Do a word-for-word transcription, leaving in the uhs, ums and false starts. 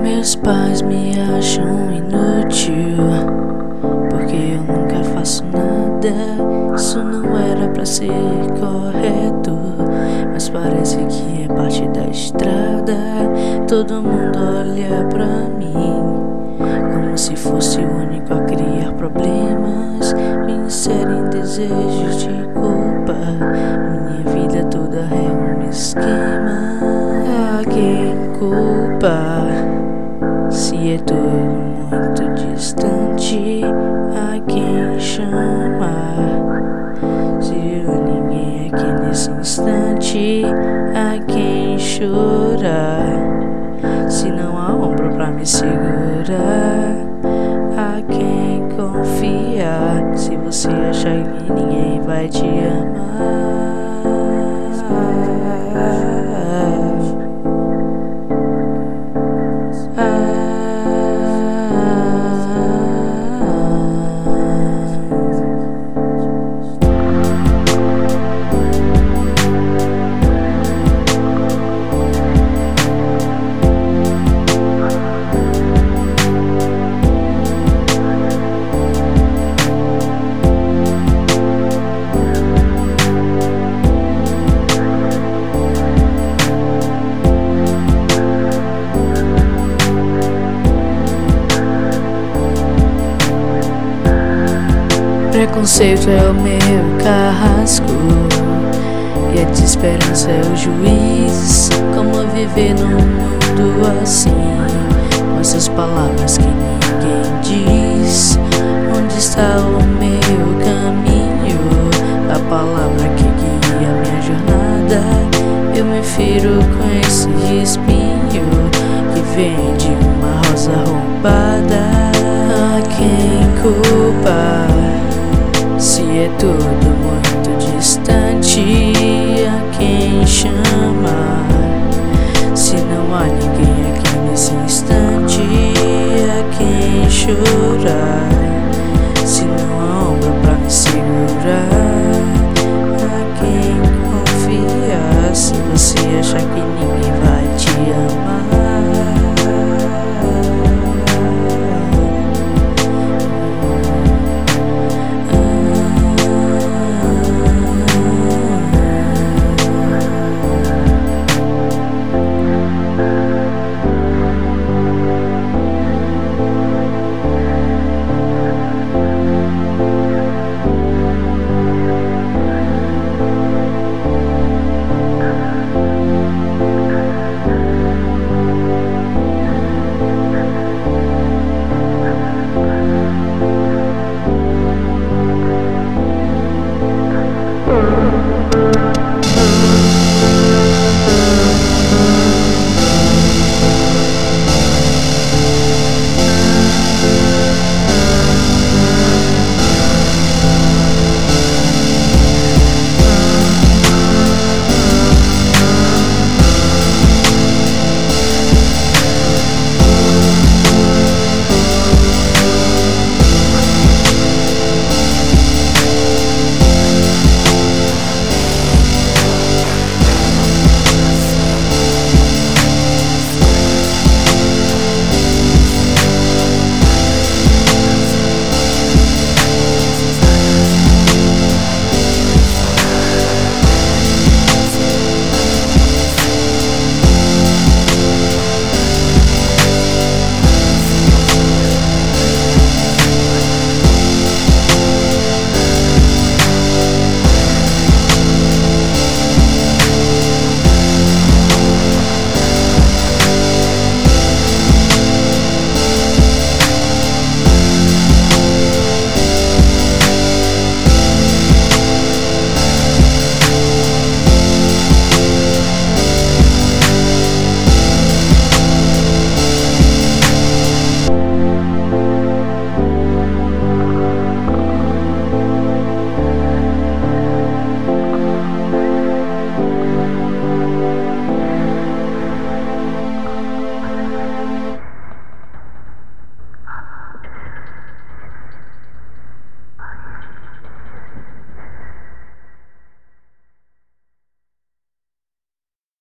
Meus pais me acham inútil, porque eu nunca faço nada. Isso não era pra ser correto, mas parece que é parte da estrada. Todo mundo olha pra mim como se fosse o único a criar problemas. Me inserem desejos de culpa, minha vida toda é um esquema. A quem culpa? Se é tudo muito distante, a quem chamar? Se eu ninguém aqui nesse instante, a quem chorar? Se não há ombro pra me segurar, a quem confiar? Se você achar que ninguém vai te amar, preconceito é o meu carrasco e a desesperança é o juiz. Como viver num mundo assim, com essas palavras que ninguém diz? Onde está o meu caminho? A palavra que guia minha jornada. Eu me firo com esse espinho que vem de uma rosa roubada. A quem culpa? Se é tudo muito distante, a quem chamar? Se não há ninguém aqui nesse instante, a quem chorar? Se não há ombro pra me segurar, a quem confiar? Se você achar que ninguém